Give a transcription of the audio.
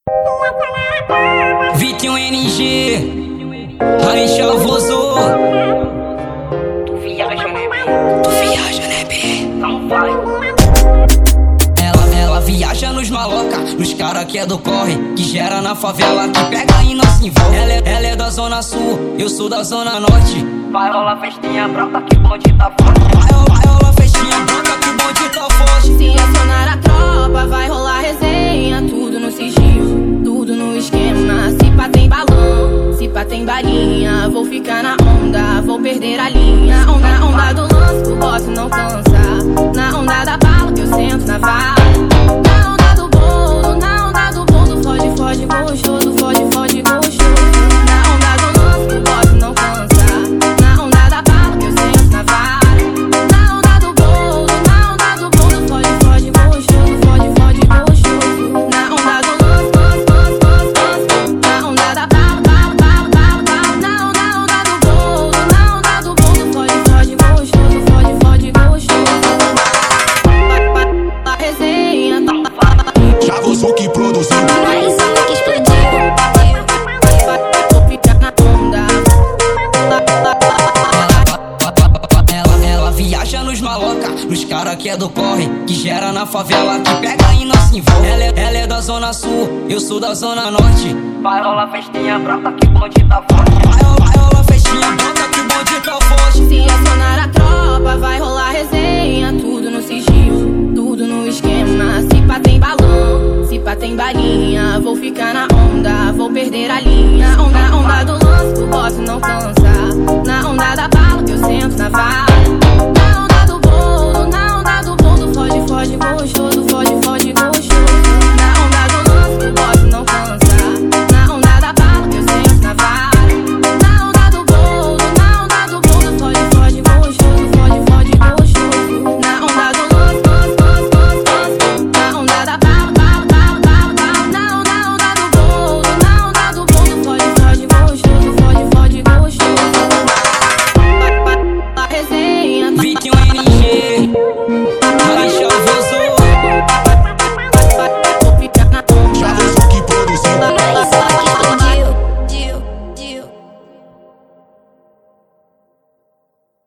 Vitinho NG, Raíssa Vozô. Tu viaja, né, bem? Tu viaja, né, B? Não vai. Ela viaja nos maloca, nos cara que é do corre, que gera na favela, que pega e não se envolve. Ela é da zona sul, eu sou da zona norte. Vai rolar festinha brota que o bonde tá forte. Vai rolar festinha brota que o bonde tá forte. Se acionar a tropa, vai rolar resenha. Tudo no sigilo, tudo no esquema. Se pá tem balão, se pá tem balinha. Vou ficar na onda, vou perder a linha. Onda do lance, que o boss não cansa. Na onda da bala, que eu sento na vala. Na onda do bolo, foge, foge, gostoso. Foge, foge, gostoso. Na onda do lance, que o boss não cansa. Na onda da bala, que eu sento na vala. Na onda do bolo, foge, foge, gostoso. Foge, foge, gostoso. Na onda do lance, na onda da bala. Na onda do bolo, foge, foge, gostoso. Foge, foge, gostoso. A resenha Já você que produziu. Aí só que explodiu. Vou ficar na onda. Ela viaja nos maloca, nos cara que é do corre, que gera na favela, que pega e não se envolve. Ela é da zona sul, eu sou da zona norte. Vai rolar festinha brota que o bonde tá forte. Vai rolar festinha brota que o bonde tá forte. Se acionar a tropa, vai rolar resenha. Tudo no sigilo, tudo no esquema. Se pá tem balão, se pá tem balinha. Vou ficar na onda, vou perder a linha. Onda do lance, que o boss não cansa. Na onda da bala, que eu sento na vala. Na onda do bolo, foge, foge, gostoso. Foge, foge.